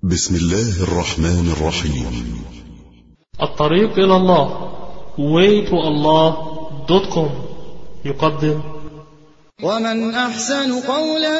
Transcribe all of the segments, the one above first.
بسم الله الرحمن الرحيم. الطريق إلى الله waytoallah.com يقدم ومن أحسن قولا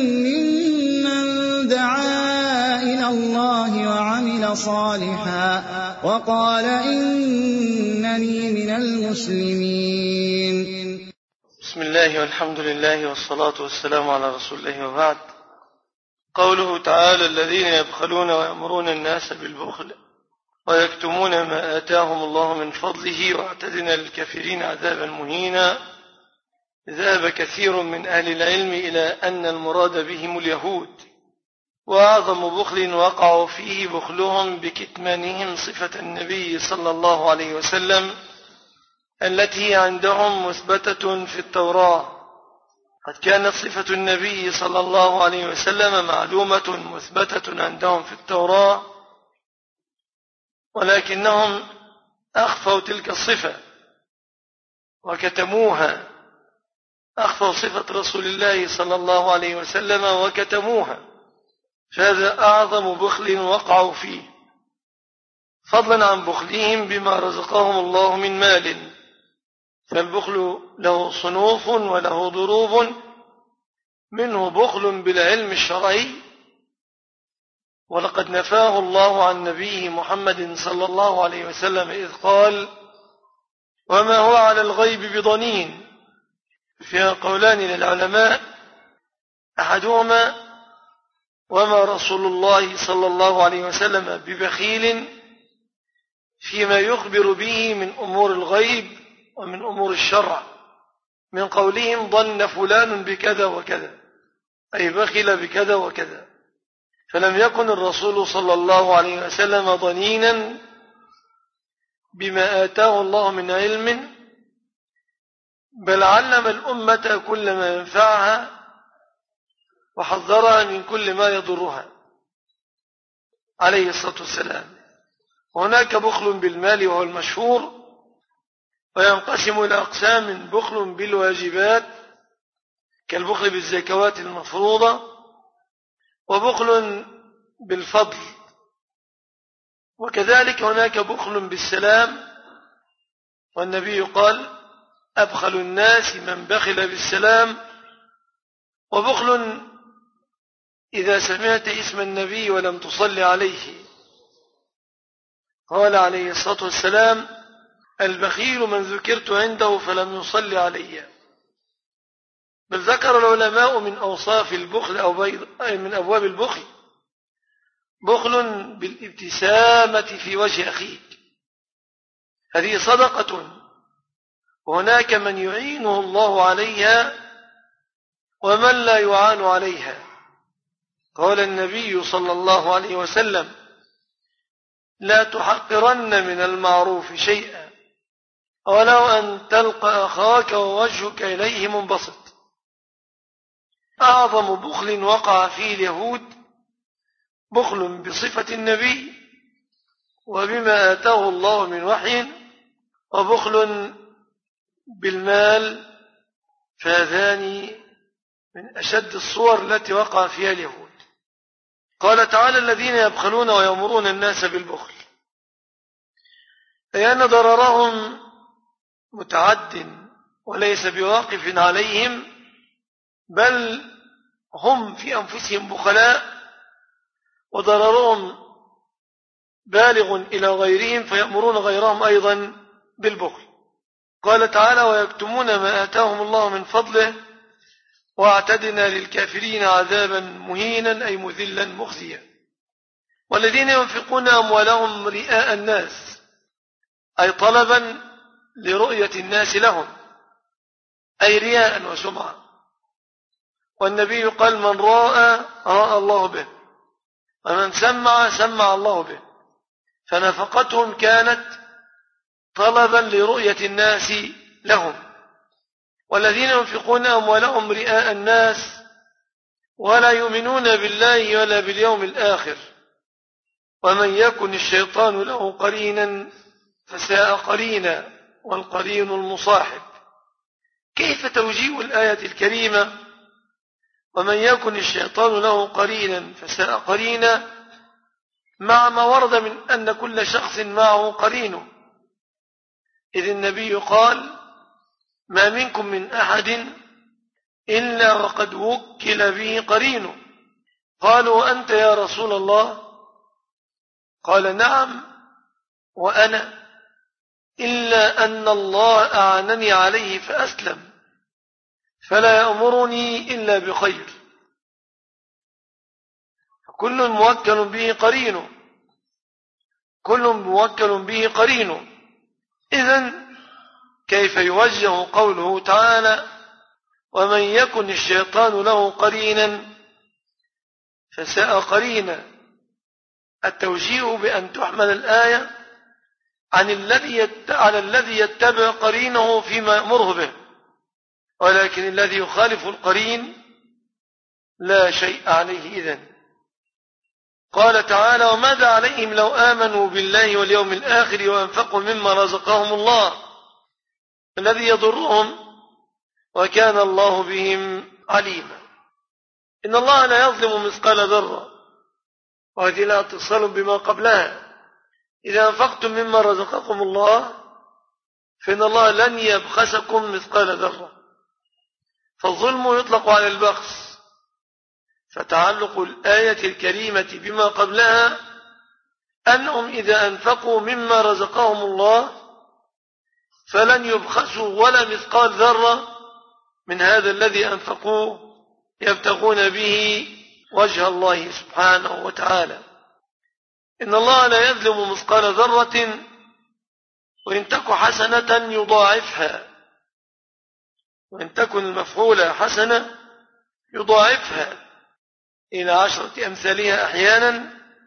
ممن دعا إلى الله وعمل صالحا وقال إنني من المسلمين. بسم الله والحمد لله والصلاة والسلام على رسول الله وبعد. قوله تعالى: الذين يبخلون ويأمرون الناس بالبخل ويكتمون ما آتاهم الله من فضله واعتدنا للكافرين عذابا مهينا. ذهب كثير من أهل العلم إلى أن المراد بهم اليهود، وأعظم بخل وقعوا فيه بخلهم بكتمانهم صفة النبي صلى الله عليه وسلم التي عندهم مثبتة في التوراة. قد كانت صفة النبي صلى الله عليه وسلم معلومة مثبتة عندهم في التوراة، ولكنهم أخفوا تلك الصفة وكتموها، أخفوا صفة رسول الله صلى الله عليه وسلم وكتموها، فهذا أعظم بخل وقعوا فيه، فضلا عن بخلهم بما رزقهم الله من مال. فالبخل له صنوف وله ضروب، منه بخل بالعلم الشرعي، ولقد نفاه الله عن نبيه محمد صلى الله عليه وسلم إذ قال: وما هو على الغيب بضنين. فيها قولان للعلماء، أحدهما: وما رسول الله صلى الله عليه وسلم ببخيل فيما يخبر به من أمور الغيب ومن أمور الشرع، من قولهم ظن فلان بكذا وكذا، أي بخل بكذا وكذا. فلم يكن الرسول صلى الله عليه وسلم ضنينا بما آتاه الله من علم، بل علم الأمة كل ما ينفعها وحذرها من كل ما يضرها عليه الصلاة والسلام. هناك بخل بالمال وهو المشهور، وينقسم إلى أقسام: بخل بالواجبات كالبخل بالزكوات المفروضة، وبخل بالفضل، وكذلك هناك بخل بالسلام، والنبي قال: أبخل الناس من بخل بالسلام. وبخل إذا سمعت اسم النبي ولم تصلي عليه، قال عليه الصلاة والسلام: البخيل من ذكرت عنده فلم يصلي علي. بل ذكر العلماء من أوصاف البخل أو من أبواب البخل بخل بالابتسامة في وجه أخيك، هذه صدقة، وهناك من يعينه الله عليها ومن لا يعان عليها. قال النبي صلى الله عليه وسلم: لا تحقرن من المعروف شيئا ولو أن تلقى أخاك ووجهك إليه منبسط. أعظم بخل وقع فيه اليهود بخل بصفة النبي وبما آتاه الله من وحي، وبخل بالمال، فهذان من أشد الصور التي وقع فيها اليهود. قال تعالى: الذين يبخلون ويأمرون الناس بالبخل، أي أن ضررهم متعد وليس بواقف عليهم، بل هم في أنفسهم بخلاء، وضررهم بالغ إلى غيرهم، فيأمرون غيرهم أيضا بالبخل. قال تعالى: ويكتمون ما آتاهم الله من فضله واعتدنا للكافرين عذابا مهينا، أي مذلا مخزيا. والذين ينفقون أموالهم رئاء الناس، أي طلبا لرؤية الناس لهم، أي رياء وسمعة. والنبي قال: من رأى رأى الله به، ومن سمع سمع الله به. فنفقتهم كانت طلبا لرؤية الناس لهم. والذين ينفقون أموالهم رئاء الناس ولا يؤمنون بالله ولا باليوم الآخر، ومن يكن الشيطان له قرينا فساء قرينا، والقرين المصاحب. كيف توجيه الآية الكريمة ومن يكن الشيطان له قرينا فساء قرينا مع ما ورد من أن كل شخص معه قرينه، إذ النبي قال: ما منكم من أحد إلا وقد وكل به قرينه. قالوا: أنت يا رسول الله؟ قال: نعم وأنا، إلا أن الله أعنني عليه فأسلم، فلا يأمرني إلا بخير. كل موكل به قرينه، كل موكل به قرينه. إذن كيف يوجه قوله تعالى: ومن يكن الشيطان له قرينا فساء قرينا؟ التوجيه بأن تحمل الآية على الذي يتبع قرينه فيما يأمره به، ولكن الذي يخالف القرين لا شيء عليه. إذن قال تعالى: وماذا عليهم لو آمنوا بالله واليوم الآخر وأنفقوا مما رزقهم الله الذي يضرهم وكان الله بهم عليما. إن الله لا يظلم مثقال ذرة، وهذه لا اتصال بما قبلها. إذا أنفقتم مما رزقكم الله فإن الله لن يبخسكم مثقال ذرة، فالظلم يطلق على البخس، فتعلق الآية الكريمة بما قبلها أنهم إذا أنفقوا مما رزقهم الله فلن يبخسوا ولا مثقال ذرة من هذا الذي أنفقوه يبتغون به وجه الله سبحانه وتعالى. إن الله لا يظلم مثقال ذرة وإن تك حسنة يضاعفها، وإن تكن المفعولة حسنة يضاعفها إلى 10 أمثالها، أحيانا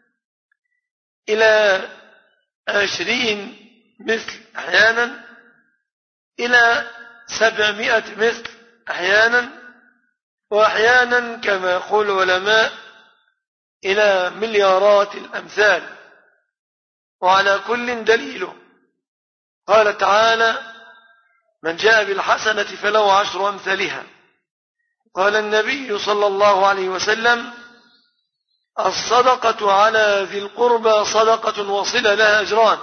إلى 20 مثل، أحيانا إلى 700 مثل، أحيانا وأحيانا كما يقول العلماء إلى مليارات الأمثال، وعلى كل دليله. قال تعالى: من جاء بالحسنة فله 10 أمثالها. قال النبي صلى الله عليه وسلم: الصدقة على ذي القربى صدقة وصلة لها أجران.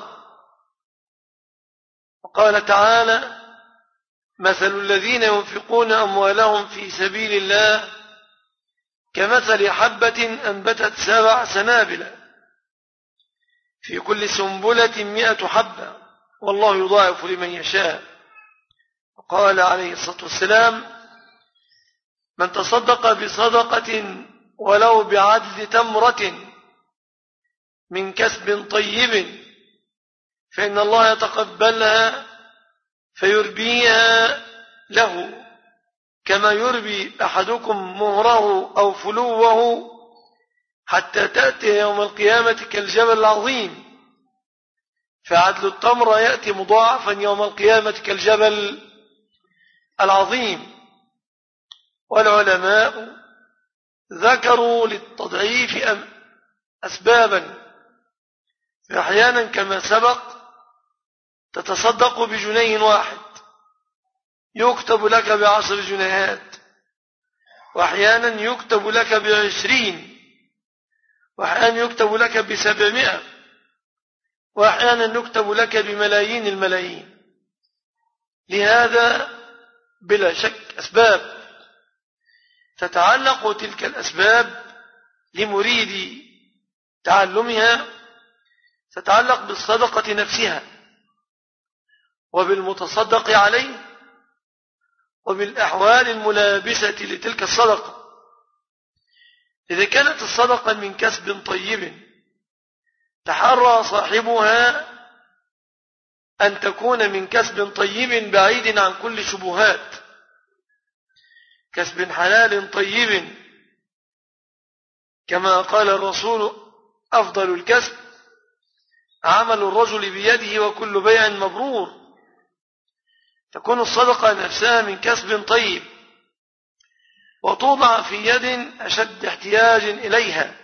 وقال تعالى: مثل الذين ينفقون أموالهم في سبيل الله كمثل حبة أنبتت 7 سنابل في كل سنبلة 100 حبة والله يضاعف لمن يشاء. وقال عليه الصلاة والسلام: من تصدق بصدقة ولو بعدد تمرة من كسب طيب فإن الله يتقبلها فيربيها له كما يربي أحدكم مهره أو فلوه حتى تأتي يوم القيامة كالجبل العظيم، فعدل التمر يأتي مضاعفا يوم القيامة كالجبل العظيم. والعلماء ذكروا للتضعيف أسبابا، فأحيانا كما سبق تتصدق ب1 واحد يكتب لك ب10 جنيهات، وأحيانا يكتب لك ب20، وأحيانا يكتب لك ب700، وأحيانا يكتب لك بملايين الملايين. لهذا بلا شك أسباب تتعلق تلك الأسباب لمريد تعلمها، تتعلق بالصدقة نفسها وبالمتصدق عليه وبالأحوال الملابسة لتلك الصدقة. إذا كانت الصدقة من كسب طيب تحرى صاحبها أن تكون من كسب طيب بعيد عن كل شبهات، كسب حلال طيب، كما قال الرسول: أفضل الكسب عمل الرجل بيده وكل بيع مبرور. تكون الصدقة نفسها من كسب طيب وتوضع في يد أشد احتياج إليها،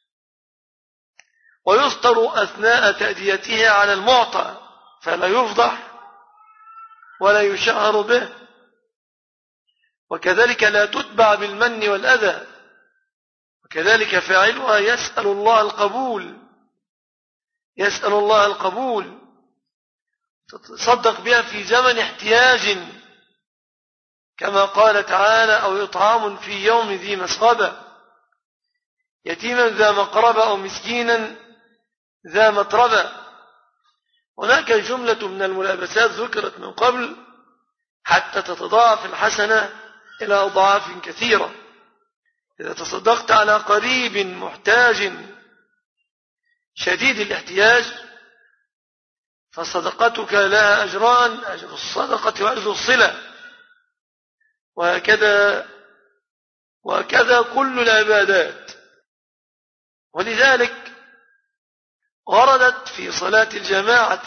ويستر أثناء تأديتها على المعطى فلا يفضح ولا يشهر به، وكذلك لا تتبع بالمن والأذى، وكذلك فاعلها يسأل الله القبول يسأل الله القبول، تتصدق بها في زمن احتياج كما قال تعالى: أو إطعام في يوم ذي مسغبة يتيما ذا مقربة أو مسكينا ذا متربة. هناك جملة من الملابسات ذكرت من قبل حتى تتضاعف الحسنة إلى أضعاف كثيرة. إذا تصدقت على قريب محتاج شديد الاحتياج فصدقتك لها أجران: أجر الصدقة وأجر الصلة. وهكذا كل العبادات. ولذلك وردت في صلاة الجماعة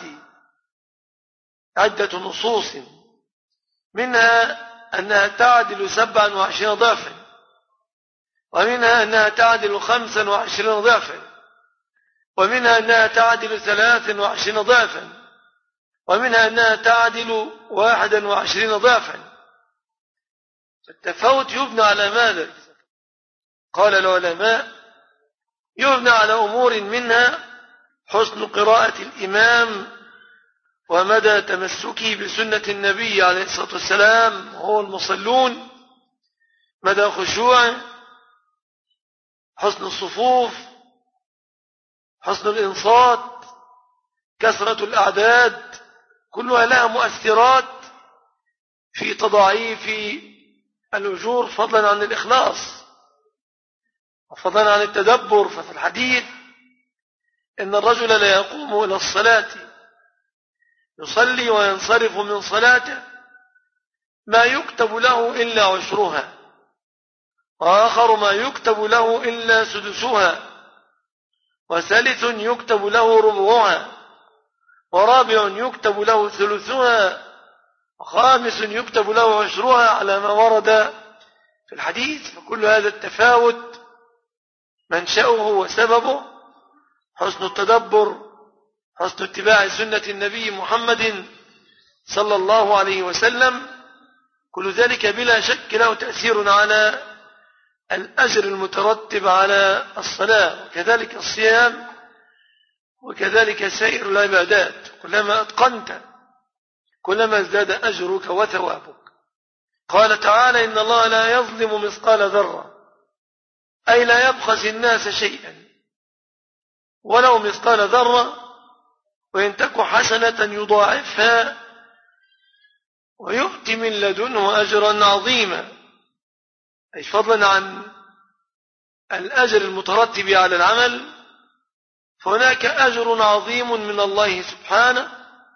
عدة نصوص، منها أنها تعدل 27 ضعفا، ومنها أنها تعدل 25 ضعفا، ومنها أنها تعدل 23 ضعفا، ومنها أنها تعدل 21 ضعفا. التفاوت يبنى على ماذا؟ قال العلماء: يبنى على أمور، منها حسن قراءة الإمام ومدى تمسكه بسنة النبي عليه الصلاة والسلام وهو المصلون، مدى خشوعه، حسن الصفوف، حسن الإنصات، كثرة الأعداد، كلها لها مؤثرات في تضاعيف الأجور فضلا عن الإخلاص وفضلا عن التدبر. ففي الحديث: إن الرجل لا يقوم إلى الصلاة يصلي وينصرف من صلاته ما يكتب له إلا عشرها، وآخر ما يكتب له إلا سدسها، وثالث يكتب له ربعها، ورابع يكتب له ثلثها، وخامس يكتب له عشرها، على ما ورد في الحديث. فكل هذا التفاوت منشأه وسببه حسن التدبر، حسن اتباع سنة النبي محمد صلى الله عليه وسلم. كل ذلك بلا شك له تأثير على الأجر المترتب على الصلاة، وكذلك الصيام، وكذلك سائر العبادات. كلما أتقنت كلما ازداد أجرك وثوابك. قال تعالى: إن الله لا يظلم مثقال ذرة، أي لا يبخس الناس شيئا ولو مثقال ذرة، وإن تك حسنة يضاعفها ويؤتي من لدنه أجرا عظيما. أي فضلا عن الأجر المترتب على العمل، فهناك أجر عظيم من الله سبحانه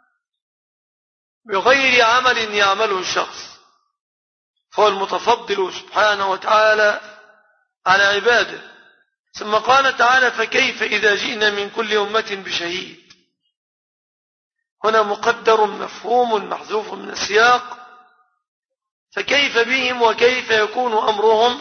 بغير عمل يعمله الشخص، فهو المتفضل سبحانه وتعالى على عباده. ثم قال تعالى: فكيف إذا جئنا من كل أمة بشهيد. هنا مقدر مفهوم محذوف من السياق، فكيف بهم وكيف يكون أمرهم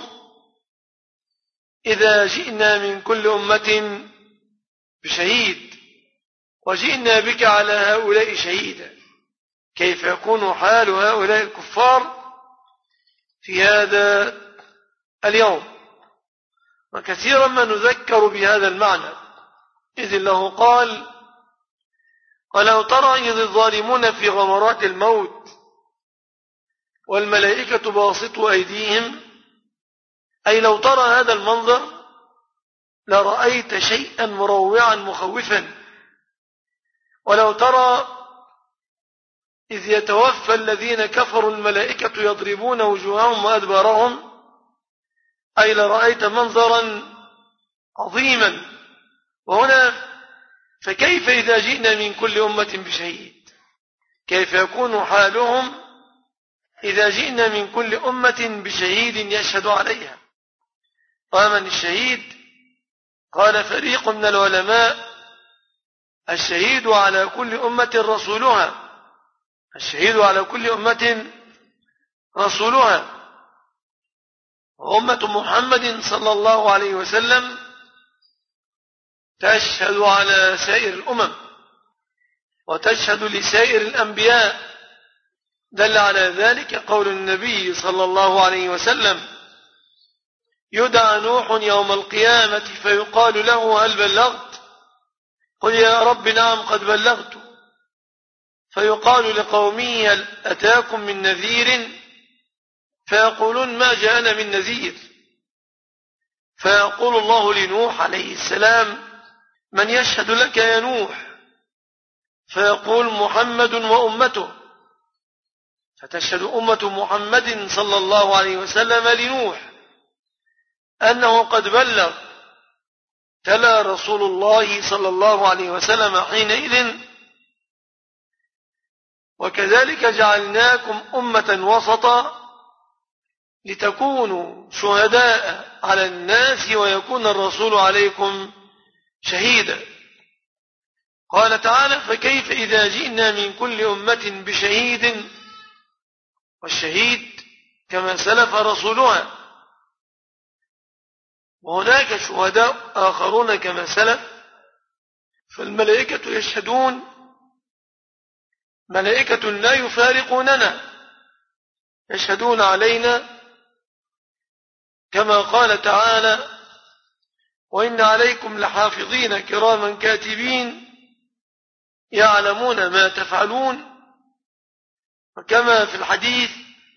إذا جئنا من كل أمة بشهيد وجئنا بك على هؤلاء شهيدا. كيف يكون حال هؤلاء الكفار في هذا اليوم؟ وكثيرا ما نذكر بهذا المعنى، إذ الله قال: ولو ترى إذ الظالمون في غمرات الموت والملائكة باسطوا أيديهم. أي لو ترى هذا المنظر لرأيت شيئا مروعا مخوفا. ولو ترى إذ يتوفى الذين كفروا الملائكة يضربون وجوههم وأدبارهم، أي لرأيت منظرا عظيما. وهنا فكيف إذا جئنا من كل أمة بشهيد، كيف يكون حالهم إذا جئنا من كل أمة بشهيد يشهد عليها. ومن الشهيد؟ قال فريق من العلماء: الشهيد على كل أمة رسولها، الشهيد على كل أمة رسولها. وأمة محمد صلى الله عليه وسلم تشهد على سائر الأمم وتشهد لسائر الأنبياء. دل على ذلك قول النبي صلى الله عليه وسلم: يدعى نوح يوم القيامة فيقال له: هل بلغت؟ قل يا رب نعم قد بلغت. فيقال لقومه هل أتاكم من نذير؟ فيقولون ما جاءنا من نذير. فيقول الله لنوح عليه السلام من يشهد لك يا نوح؟ فيقول محمد وأمته. فتشهد أمة محمد صلى الله عليه وسلم لنوح أنه قد بلغ. تلا رسول الله صلى الله عليه وسلم حينئذ وكذلك جعلناكم أمة وسطا لتكونوا شهداء على الناس ويكون الرسول عليكم شهيدا. قال تعالى فكيف إذا جئنا من كل أمة بشهيد والشهيد كما سلف رسولها. وهناك شهداء آخرون كما سلف. فالملائكة يشهدون ملائكة لا يفارقوننا يشهدون علينا كما قال تعالى وإن عليكم لحافظين كراما كاتبين يعلمون ما تفعلون. وكما في الحديث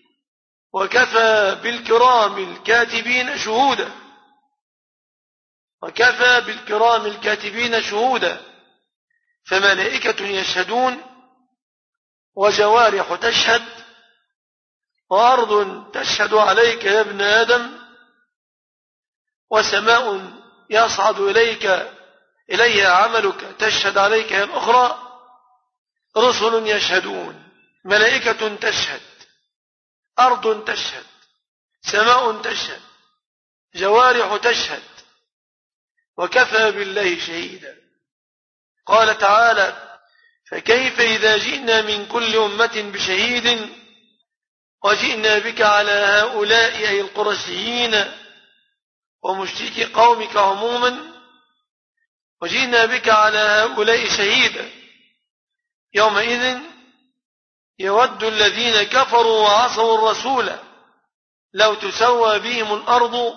وكفى بالكرام الكاتبين شهودا وكفى بالكرام الكاتبين شهودا. فملائكة يشهدون وجوارح تشهد وأرض تشهد عليك يا ابن آدم وسماء يصعد إليها عملك تشهد عليك يا الأخرى. رسل يشهدون ملائكة تشهد أرض تشهد سماء تشهد جوارح تشهد وكفى بالله شهيدا. قال تعالى فكيف إذا جئنا من كل أمة بشهيد وجئنا بك على هؤلاء أي القرشيين ومشركي قومك عموما وجئنا بك على هؤلاء شهيدا. يومئذ يود الذين كفروا وعصوا الرسول لو تسوى بهم الأرض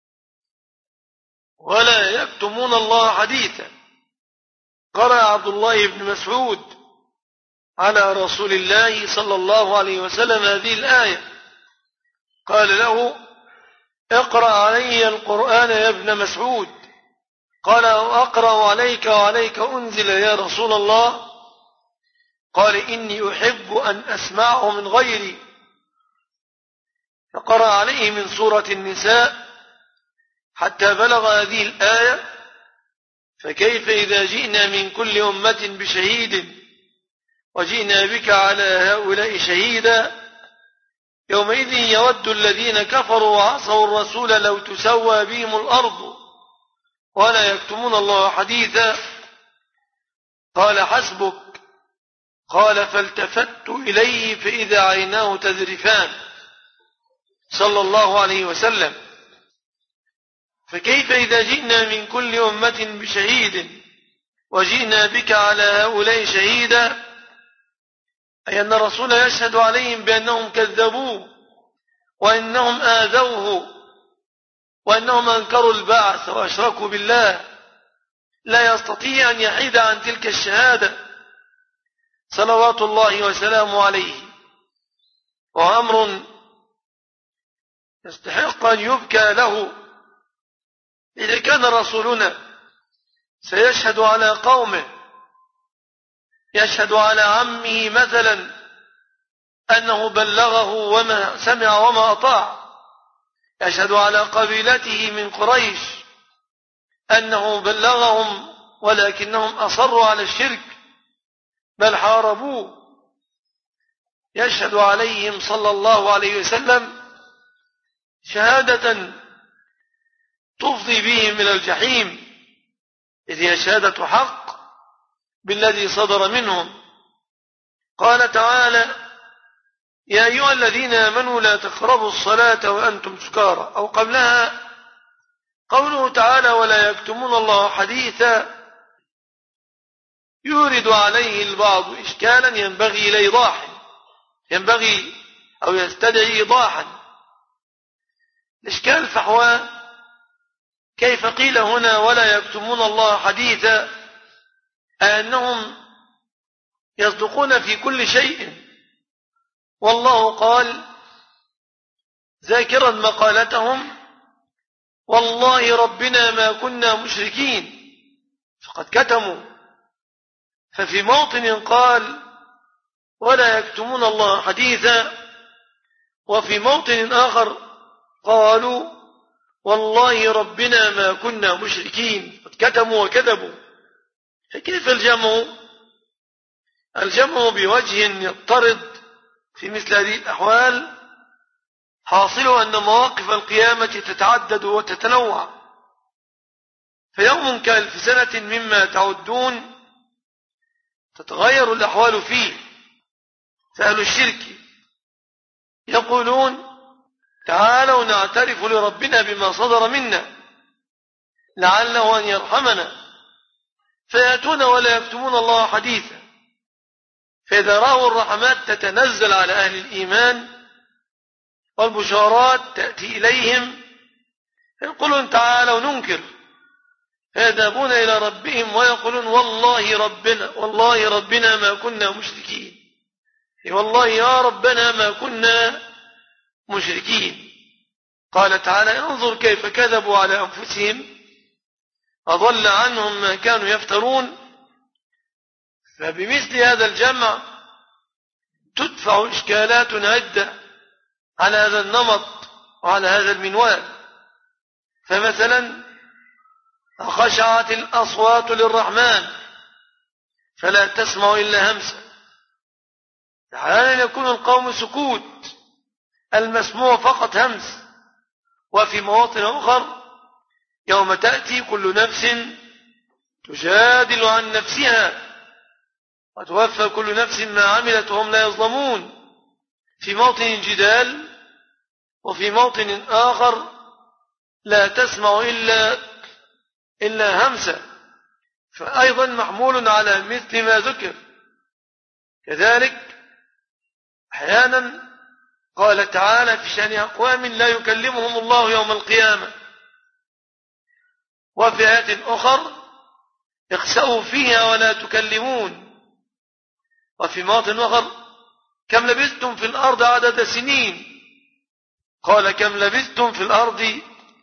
ولا يكتمون الله حديثا. قرأ عبد الله بن مسعود على رسول الله صلى الله عليه وسلم هذه الآية قال له اقرأ علي القرآن يا ابن مسعود. قال أقرأ عليك وعليك أنزل يا رسول الله. قال إني أحب أن أسمعه من غيري. فقرأ عليه من سورة النساء حتى بلغ هذه الآية فكيف إذا جئنا من كل أمة بشهيد وجئنا بك على هؤلاء شهيدا. يومئذ يود الذين كفروا وعصوا الرسول لو تسوى بهم الأرض ولا يكتمون الله حديثا. قال حسبك. قال فالتفت إليه فإذا عيناه تذرفان صلى الله عليه وسلم. فكيف إذا جئنا من كل أمة بشهيد وجئنا بك على هؤلاء شهيدا أي أن الرسول يشهد عليهم بأنهم كذبوه وأنهم آذوه وأنهم أنكروا البعث وأشركوا بالله. لا يستطيع أن يحيد عن تلك الشهادة صلوات الله وسلامه عليه. وأمر يستحق أن يبكى له. إذا كان رسولنا سيشهد على قومه يشهد على عمه مثلا أنه بلغه وما سمع وما أطاع يشهد على قبيلته من قريش أنه بلغهم ولكنهم أصروا على الشرك بل حاربوه. يشهد عليهم صلى الله عليه وسلم شهادة تفضي بهم إلى الجحيم إذ هي شهادة حق بالذي صدر منهم. قال تعالى يا أيها الذين آمنوا لا تقربوا الصلاة وأنتم سكارى. أو قبلها قوله تعالى ولا يكتمون الله حديثا يورد عليه البعض إشكالا ينبغي إلى إيضاح ينبغي أو يستدعي إيضاحا. الإشكال فحوى كيف قيل هنا ولا يكتمون الله حديثا أنهم يصدقون في كل شيء. والله قال ذاكرا مقالتهم: والله ربنا ما كنا مشركين، فقد كتموا. ففي موطن قال: ولا يكتمون الله حديثا، وفي موطن آخر قالوا: والله ربنا ما كنا مشركين، قد كتموا وكذبوا. فكيف الجمع؟ الجمع بوجه يضطرد في مثل هذه الأحوال حاصل أن مواقف القيامة تتعدد وتتنوع، فيوم كألف سنة مما تعدون تتغير الأحوال فيه. فأهل الشرك يقولون: تعالوا نعترف لربنا بما صدر منا لعله أن يرحمنا، فيأتون ولا يكتمون الله حديثا. فإذا رأوا الرحمات تتنزل على أهل الإيمان والبشارات تأتي إليهم يقولون: تعالوا ننكر، فيذهبون إلى ربهم ويقولون: والله ربنا ما كنا مشركين، والله يا ربنا ما كنا مشركين. قال تعالى: انظر كيف كذبوا على أنفسهم أضل عنهم ما كانوا يفترون. فبمثل هذا الجمع تدفع إشكالات عدة على هذا النمط وعلى هذا المنوال. فمثلا: خشعت الأصوات للرحمن فلا تسمع إلا همسا. أحيانا يكون القوم سكوت، المسموع فقط همس. وفي مواطن أخر: يوم تأتي كل نفس تجادل عن نفسها وتوفى كل نفس ما عملت وهم لا يظلمون. في موطن جدال، وفي موطن آخر لا تسمع إلا همسا، فأيضا محمول على مثل ما ذكر. كذلك أحيانا قال تعالى في شأن أقوام لا يكلمهم الله يوم القيامة، وفي آيات أخر: اخسأوا فيها ولا تكلمون. وفي موطن آخر: كم لبثتم في الأرض عدد سنين؟ قال: كم لبثتم في الأرض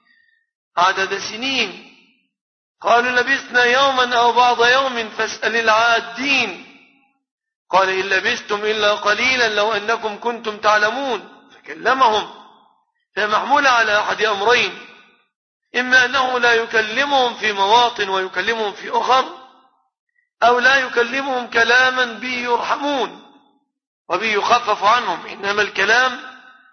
عدد سنين؟ قالوا: لبثنا يوما أو بعض يوم فاسأل العادين. قال: إن لبثتم إلا قليلا لو أنكم كنتم تعلمون. فكلمهم. فمحمول على أحد أمرين: إما أنه لا يكلمهم في مواطن ويكلمهم في أخر، أو لا يكلمهم كلاما به يرحمون وبه يخفف عنهم، إنما الكلام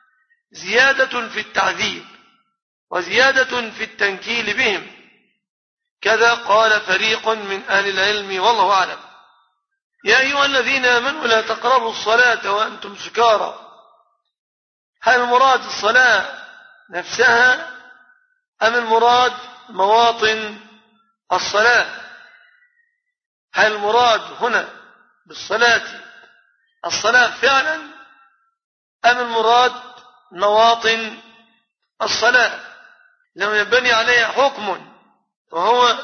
زيادة في التعذيب وزيادة في التنكيل بهم. كذا قال فريق من أهل العلم والله أعلم. يا أيها الذين آمنوا لا تقربوا الصلاة وأنتم سكارى. هل المراد الصلاة نفسها أم المراد مواطن الصلاة؟ هل المراد هنا بالصلاة الصلاة فعلا أم المراد مواطن الصلاة؟ لم يبني عليها حكم، وهو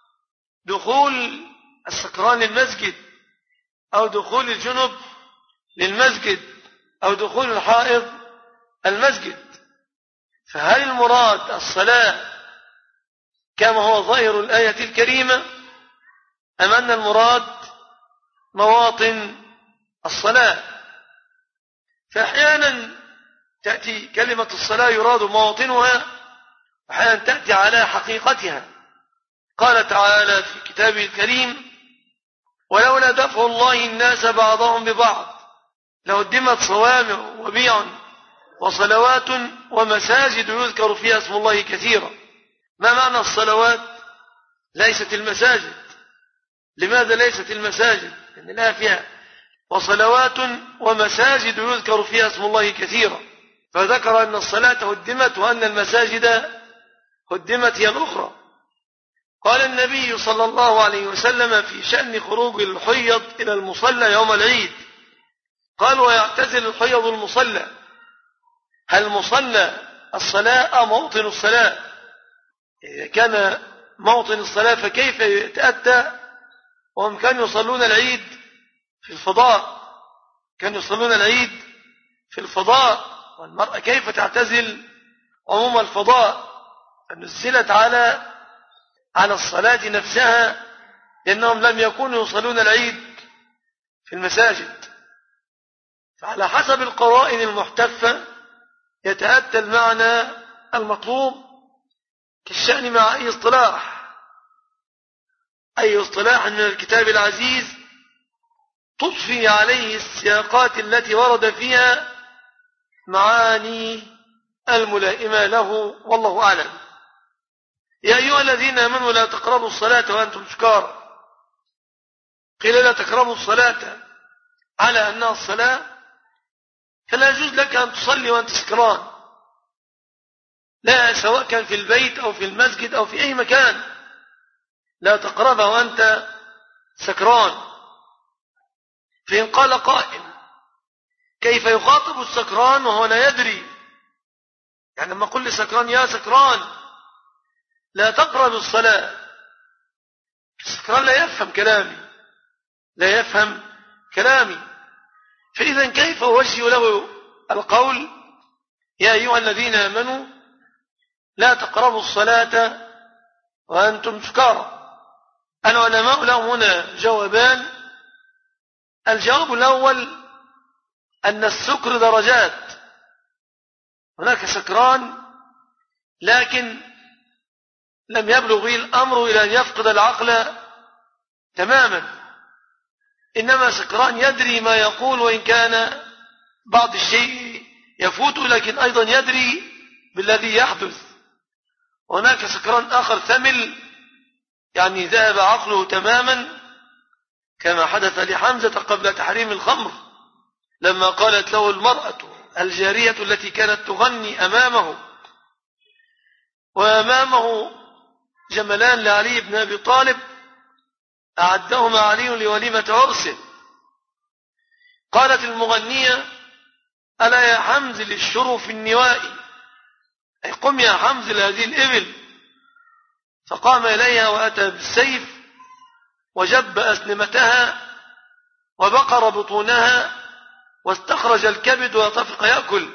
دخول السكران المسجد، أو دخول الجنب للمسجد، أو دخول الحائض المسجد. فهل المراد الصلاة كما هو ظاهر الآية الكريمة، أم أن المراد مواطن الصلاة؟ فأحيانا تأتي كلمة الصلاة يراد مواطنها، وأحيانا تأتي على حقيقتها. قال تعالى في كتابه الكريم: ولولا دفع الله الناس بعضهم ببعض لهدمت صوامع وبيع وصلوات ومساجد يذكر فيها اسم الله كثيرا. ما معنى الصلوات؟ ليست المساجد. لماذا ليست المساجد؟ لأن لا فيها وصلوات ومساجد يذكر فيها اسم الله كثيرا، فذكر أن الصلاة هدمت وأن المساجد هدمت هي الأخرى. قال النبي صلى الله عليه وسلم في شأن خروج الحيض إلى المصلى يوم العيد، قال: ويعتزل الحيض المصلى. هل المصلى الصلاة أم موطن الصلاة؟ إذا كان موطن الصلاة فكيف يتأتى وهم كانوا يصلون العيد في الفضاء، كانوا يصلون العيد في الفضاء، والمرأة كيف تعتزل عموم الفضاء؟ نزلت على الصلاة نفسها، لأنهم لم يكونوا يصلون العيد في المساجد. فعلى حسب القرائن المحتفة يتأتى المعنى المطلوب، كالشأن مع أي اصطلاح من الكتاب العزيز تضفي عليه السياقات التي ورد فيها معاني الملائمة له، والله أعلم. يا أيها الذين آمنوا لا تقربوا الصلاة وأنتم سكارى. قيل لا تقربوا الصلاة على أنها الصلاة، فلا يجوز لك أن تصلي وأنت سكران، لا، سواء كان في البيت أو في المسجد أو في أي مكان، لا تقربها وأنت سكران. فإن قال قائل كيف يخاطب السكران وهو لا يدري؟ يعني لما أقول لسكران يا سكران لا تقرب الصلاة، السكران لا يفهم كلامي، فإذا كيف أوجه له القول يا أيها الذين آمنوا لا تقربوا الصلاة وأنتم سكارى؟ العلماء لهم هنا جوابان. الجواب الأول أن السكر درجات، هناك سكران لكن لم يبلغ به الأمر إلى أن يفقد العقل تماما، إنما سكران يدري ما يقول، وإن كان بعض الشيء يفوت لكن أيضا يدري بالذي يحدث. هناك سكران آخر ثمل، يعني ذهب عقله تماما، كما حدث لحمزة قبل تحريم الخمر لما قالت له المرأة الجارية التي كانت تغني أمامه، وأمامه جملان لعلي بن أبي طالب أعدهما علي لوليمة عرسه، قالت المغنية ألا يا حمز للشرف في النواء، أي قم يا حمز لهذه الإبل. فقام إليها وأتى بالسيف وجب أسلمتها وبقر بطونها واستخرج الكبد وطفق يأكل.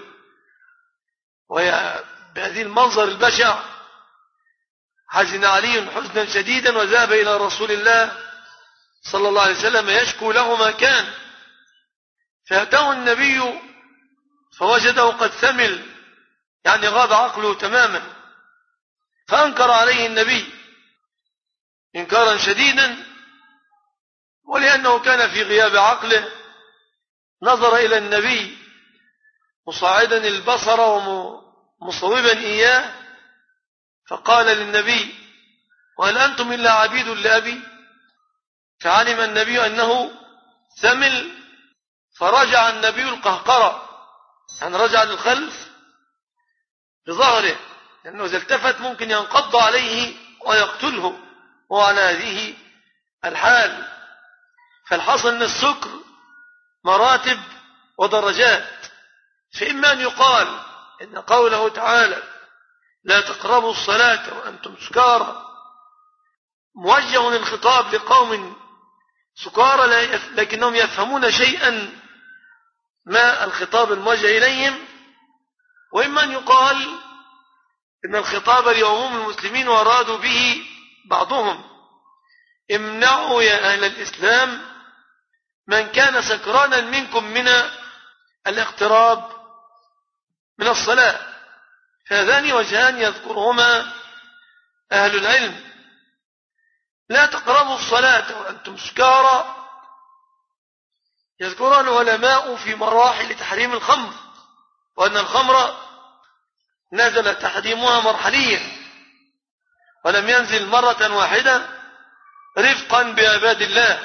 وبهذه المنظر البشع حزن علي حزنا شديدا وذهب إلى رسول الله صلى الله عليه وسلم يشكو له ما كان، فأتاه النبي فوجده قد ثمل، يعني غاب عقله تماما، فأنكر عليه النبي إنكارا شديدا، ولأنه كان في غياب عقله نظر إلى النبي مصعدا البصر ومصوبا إياه، فقال للنبي وهل أنتم إلا عبيد لأبي؟ فعلم النبي أنه ثمل، فرجع النبي القهقرة، يعني رجع للخلف بظهره، لأنه إذا التفت ممكن ينقض عليه ويقتله وعلى هذه الحال. فالحصل أن السكر مراتب ودرجات، فإما أن يقال إن قوله تعالى لا تقربوا الصلاة وأنتم سكارى موجه الخطاب لقوم سكارى لكنهم يفهمون شيئا ما الخطاب الموجه إليهم، وإما أن يقال إن الخطاب لعموم المسلمين وأرادوا به بعضهم امنعوا يا أهل الإسلام من كان سكرانا منكم من الاقتراب من الصلاة. فهذان وجهان يذكرهما أهل العلم. لا تقربوا الصلاة وأنتم سكارى يذكرها العلماء في مراحل تحريم الخمر، وأن الخمر نزل تحريمها مرحليا ولم ينزل مرة واحدة رفقا بعباد الله.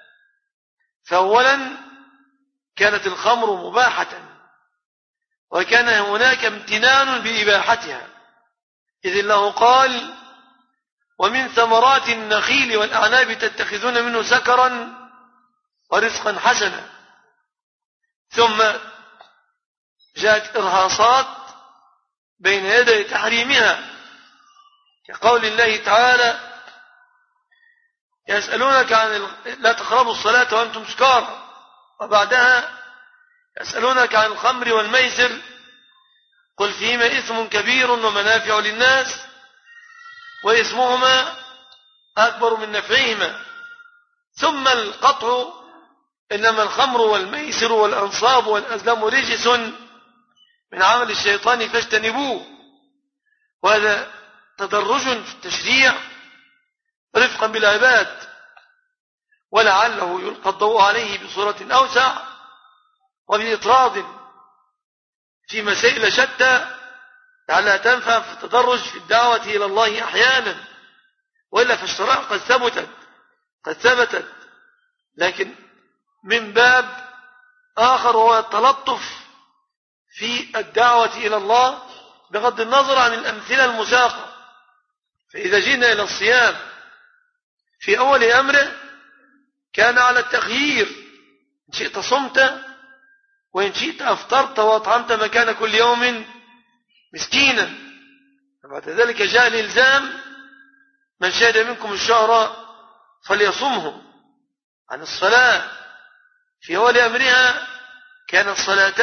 فأولا كانت الخمر مباحة، وكان هناك امتنان بإباحتها، إذ الله قال ومن ثمرات النخيل والأعناب تتخذون منه سكرا ورزقا حسنا. ثم جاءت إرهاصات بين يدي تحريمها، كقول الله تعالى يسألونك عن لا تقربوا الصلاة وأنتم سكارى، وبعدها يسألونك عن الخمر والميسر قل فيهما إثم كبير ومنافع للناس وإثمهما أكبر من نفعهما، ثم القطع إنما الخمر والميسر والأنصاب والأزلام رجس من عمل الشيطان فاجتنبوه. وهذا تدرج في التشريع رفقا بالعباد، ولعله يلقى الضوء عليه بصورة أوسع وبإطراد في مسائل شتى لعلها تنفع في التدرج في الدعوة إلى الله أحيانا، وإلا فالشرائع قد ثبتت، لكن من باب آخر هو التلطف في الدعوة إلى الله بغض النظر عن الأمثلة المساقة. فإذا جينا إلى الصيام في أول أمره كان على التخيير، إن شئت صمت وإن شئت أفطرت وأطعمت مكان كل يوم مسكينا. بعد ذلك جاء الإلزام من شهد منكم الشهر فليصمه. عن الصلاة في أول أمرها كانت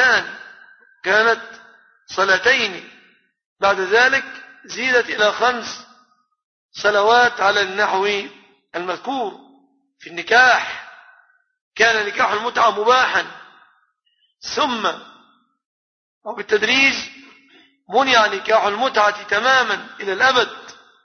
صلاتين، بعد ذلك زيدت إلى 5 صلوات على النحو المذكور. في النكاح كان نكاح المتعة مباحا، ثم وبالتدريج منع نكاح المتعة تماما إلى الأبد.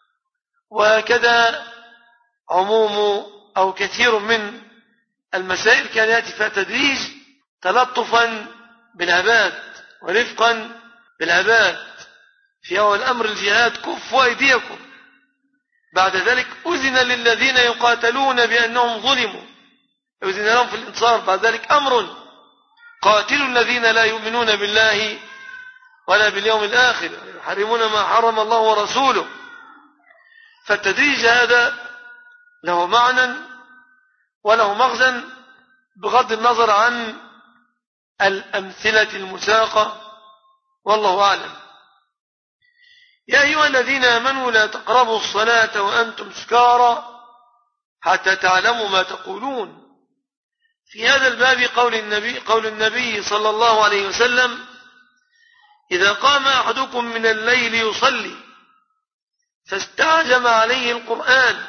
وهكذا عموم أو كثير من المسائل كان يأتي فيها تدريج تلطفا بالعباد ورفقا بالعباد. في أول أمر الجهاد كفوا أيديكم، بعد ذلك أذن للذين يقاتلون بأنهم ظلموا، أذن لهم في الانتصار. بعد ذلك أمر قاتلوا الذين لا يؤمنون بالله ولا باليوم الآخر يحرمون ما حرم الله ورسوله. فالتدريج هذا له معنى وله مغزى بغض النظر عن الأمثلة المساقة، والله أعلم. يا أيها الذين آمنوا لا تقربوا الصلاة وأنتم سكارى حتى تعلموا ما تقولون. في هذا الباب قول النبي صلى الله عليه وسلم: إذا قام أحدكم من الليل يصلي فاستعجم عليه القرآن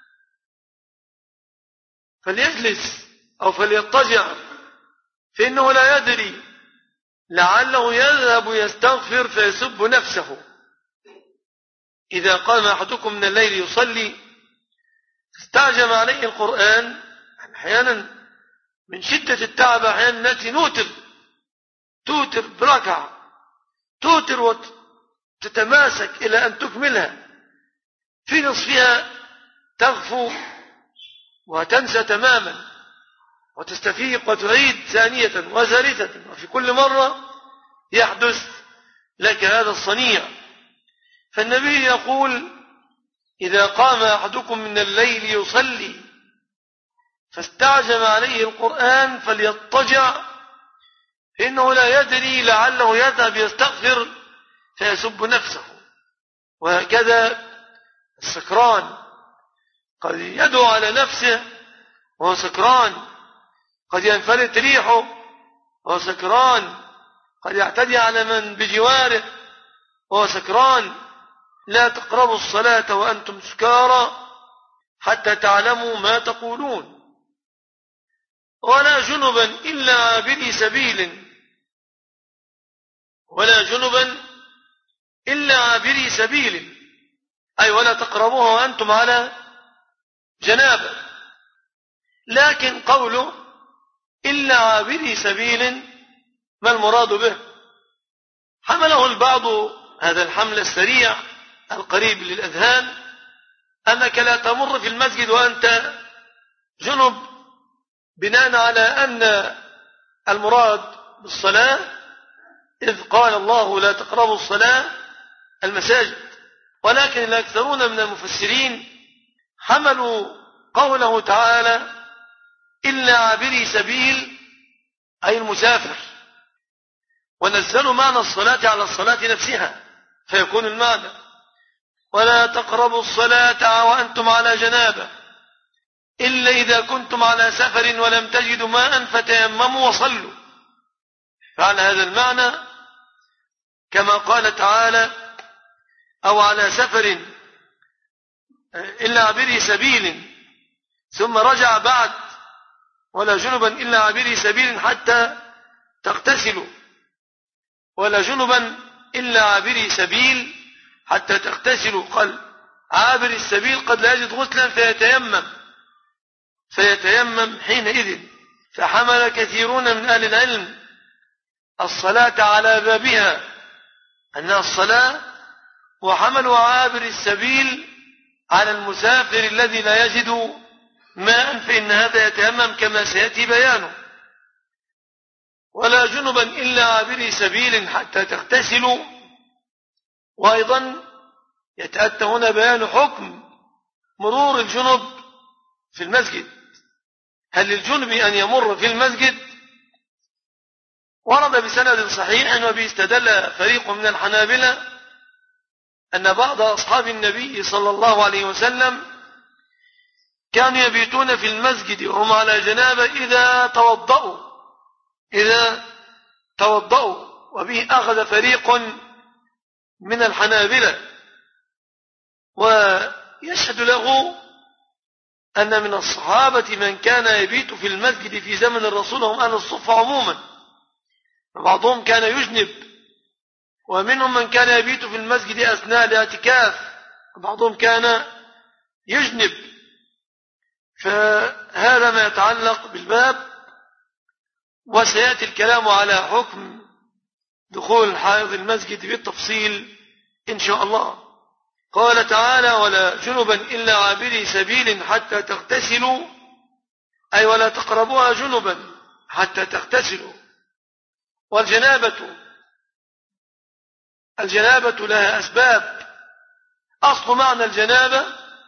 فليجلس أو فليضطجع، فإنه لا يدري لعله يذهب يستغفر فيسب نفسه. إذا قام أحدكم من الليل يصلي فاستعجم عليه القرآن، أحيانا من شدة التعب أحيانا نأتي توتر بركعة، توتر وتتماسك إلى أن تكملها، في نصفها تغفو وتنسى تماما وتستفيق وتعيد ثانية وثالثة، وفي كل مرة يحدث لك هذا الصنيع. فالنبي يقول: إذا قام أحدكم من الليل يصلي فاستعجم عليه القرآن فليضطجع، إنه لا يدري لعله يذهب يستغفر فيسب نفسه. وهكذا السكران قد يدعو على نفسه وهو سكران، قد ينفلت ريحه وهو سكران، قد يعتدي على من بجواره وهو سكران. لا تقربوا الصلاة وأنتم سكارى حتى تعلموا ما تقولون، ولا جنبا إلا عابري سبيل، ولا جنبا إلا عابري سبيل، أي ولا تقربوها وأنتم على جنابة. لكن قوله إلا عابري سبيل ما المراد به؟ حمله البعض هذا الحمل السريع القريب للأذهان أنك لا تمر في المسجد وأنت جنب، بناء على أن المراد بالصلاة إذ قال الله لا تقربوا الصلاة المساجد. ولكن الأكثرون من المفسرين حملوا قوله تعالى إلا عابري سبيل أي المسافر، ونزلوا معنى الصلاة على الصلاة نفسها، فيكون المعنى ولا تقربوا الصلاة وأنتم على جنابة، إلا إذا كنتم على سفر ولم تجدوا ماء فتيمموا وصلوا. فعلى هذا المعنى كما قال تعالى أو على سفر إلا عبري سبيل، ثم رجع بعد ولا جنبا إلا عبري سبيل حتى تغتسلوا، ولا جنبا إلا عبري سبيل حتى تغتسلوا. قال عابر السبيل قد لا يجد غسلا فيتيمم حينئذ. فحمل كثيرون من أهل العلم الصلاة على بابها أنها الصلاة، وحملوا عابر السبيل على المسافر الذي لا يجد ماء، فإن هذا يتيمم كما سيأتي بيانه. ولا جنبا إلا عابري سبيل حتى تغتسلوا. وأيضا يتأتى هنا بيان حكم مرور الجنب في المسجد. هل للجنب أن يمر في المسجد؟ ورد بسند صحيح وبه استدل فريق من الحنابلة أن بعض أصحاب النبي صلى الله عليه وسلم كانوا يبيتون في المسجد وهم على جنابة إذا توضأوا، وبه أخذ فريق من الحنابلة. ويشهد له أن من الصحابة من كان يبيت في المسجد في زمن الرسول هم أهل الصفة عموما، وبعضهم كان يجنب، ومنهم من كان يبيت في المسجد أثناء الاعتكاف، وبعضهم كان يجنب. فهذا ما يتعلق بالباب، وسيأتي الكلام على حكم دخول حائض المسجد بالتفصيل إن شاء الله. قال تعالى ولا جنبا إلا عابري سبيل حتى تغتسلوا، أي ولا تقربوها جنبا حتى تغتسلوا. الجنابة لها أسباب. أصل معنى الجنابة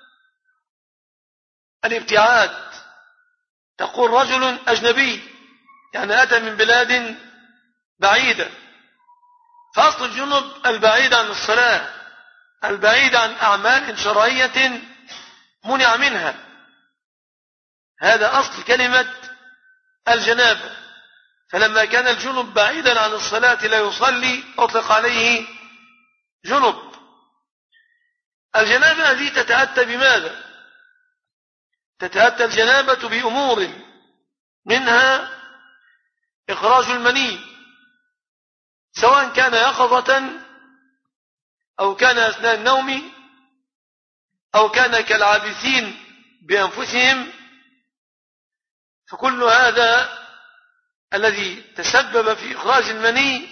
الابتعاد. تقول رجل أجنبي يعني أتى من بلاد بعيدة، فأصل الجنب البعيد عن الصلاة، البعيد عن أعمال شرعية منع منها. هذا أصل كلمة الجنابة. فلما كان الجنب بعيدا عن الصلاة لا يصلي أطلق عليه جنب. الجنابة هذه تتأتى بماذا؟ تتأتى الجنابة بأمور، منها إخراج المني، سواء كان يقظة أو كان أثناء النوم أو كان كالعابثين بأنفسهم. فكل هذا الذي تسبب في إخراج المني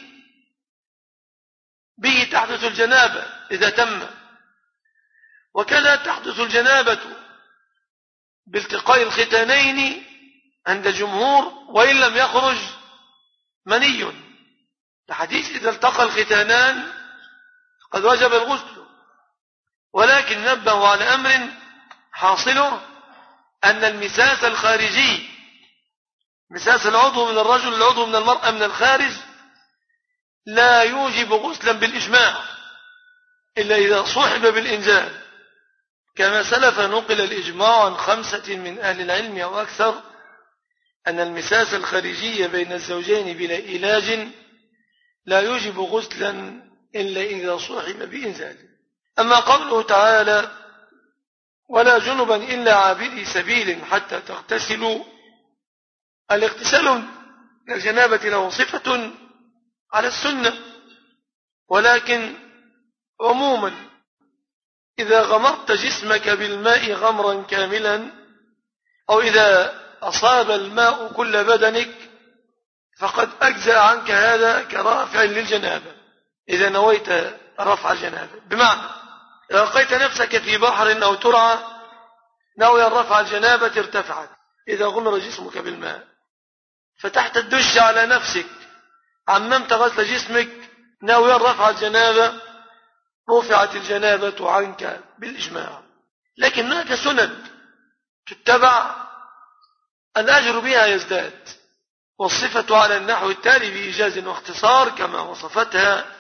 به تحدث الجنابة إذا تم. وكذا تحدث الجنابة بالتقاء الختانين عند الجمهور وإن لم يخرج مني، الحديث إذا التقى الختانان قد وجب الغسل. ولكن نبه على أمر حاصله أن المساس الخارجي، مساس العضو من الرجل العضو من المرأة من الخارج، لا يوجب غسلا بالإجماع إلا إذا صحب بالإنزال، كما سلف نقل الإجماع عن 5 من أهل العلم أو أكثر أن المساس الخارجي بين الزوجين بلا علاج لا يوجب غسلا إلا إذا صحب بإنزال. أما قوله تعالى ولا جنبا إلا عابري سبيل حتى تغتسلوا، الاغتسال من الجنابة له صفة على السنة، ولكن عموما إذا غمرت جسمك بالماء غمرا كاملا، أو إذا أصاب الماء كل بدنك، فقد أجزأ عنك هذا كرافع للجنابة إذا نويت رفع الجنابة. بمعنى إذا لقيت نفسك في بحر أو ترعى ناويا رفع الجنابة ارتفعت إذا غمر جسمك بالماء. فتحت الدش على نفسك عممت غسل جسمك ناويا رفع الجنابة، رفعت الجنابة عنك بالإجماع. لكن هناك سنن تتبع الأجر بها يزداد، والصفة على النحو التالي بإيجاز واختصار كما وصفتها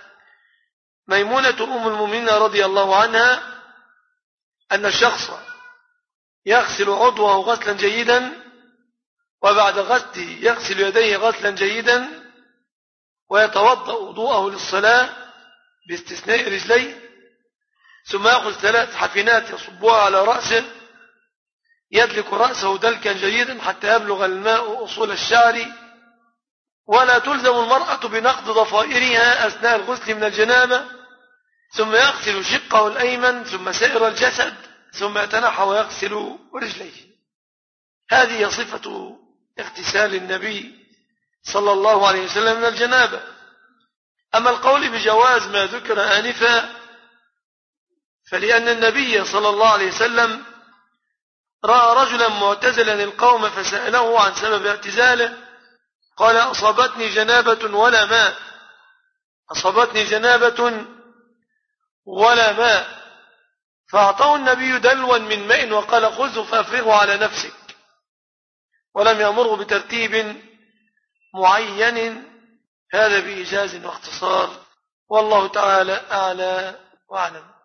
ميمونة أم المؤمنين رضي الله عنها، أن الشخص يغسل عضوه غسلا جيدا، وبعد غسله يغسل يديه غسلا جيدا، ويتوضأ وضوءه للصلاة باستثناء رجليه، ثم يأخذ 3 حفنات يصبها على رأسه، يدلك رأسه دلكا جيدا حتى يبلغ الماء أصول الشعر، ولا تلزم المرأة بنقض ضفائرها أثناء الغسل من الجنابة، ثم يغسل شقه الأيمن ثم سائر الجسد، ثم يتنحى ويغسل رجليه. هذه صفة اغتسال النبي صلى الله عليه وسلم من الجنابة. أما القول بجواز ما ذكر آنفا فلأن النبي صلى الله عليه وسلم رأى رجلا معتزلا القوم فسأله عن سبب اعتزاله، قال أصابتني جنابة ولا ماء، أصابتني جنابة ولا ماء، فأعطاه النبي دلوا من ماء وقال خذه فأفرغه على نفسك، ولم يأمره بترتيب معين. هذا بإيجاز واختصار، والله تعالى أعلى وأعلم.